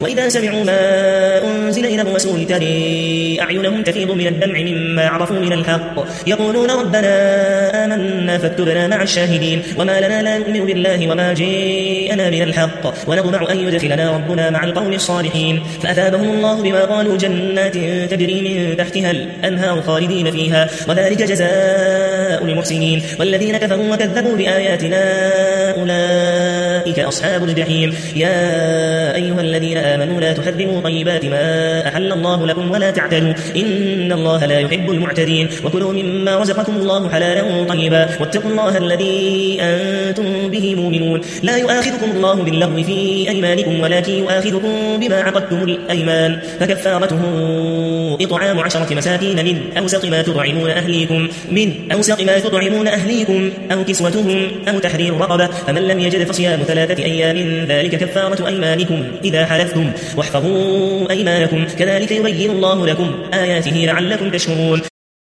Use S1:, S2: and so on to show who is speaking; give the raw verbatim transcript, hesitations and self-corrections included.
S1: وإذا سمعوا ما أنزل إلى الرسول ترى أعينهم تفيض من الدمع مما عرفوا من الحق يقولون ربنا آمنا فاكتبنا مع الشاهدين وما لنا لا نؤمن بالله وما جاءنا من الحق ونطمع أن يدخلنا ربنا مع القوم الصالحين فأثابهم الله بما قالوا جنات تجري من تحتها الأنهار خالدين فيها وذلك جزاء المحسنين والذين كفروا وكذبوا بآياتنا أولئك أصحاب الجحيم يا أيها الذين آمنوا لا تحرموا طيبات ما أحل الله لكم ولا تعتدوا إن الله لا يحب المعتدين وكلوا مما رزقكم الله حلالا طيبا واتقوا الله الذي أنتم به مؤمنون لا يؤاخذكم الله باللغو في أيمانكم ولكن يؤاخذكم بما عقدتم الأيمان فكفارته إطعام عشرة مساكين من أوسط ما تطعمون أهليكم من أوسط ما تطعمون أهليكم أو كسوتهم أو تحرير رقبة فمن لم يجد فصيام ثلاثة أيام ذلك كفارة أيمانكم إذا حلفتم واحفظوا أيمانكم كذلك يبين الله لكم آياته لعلكم تشكرون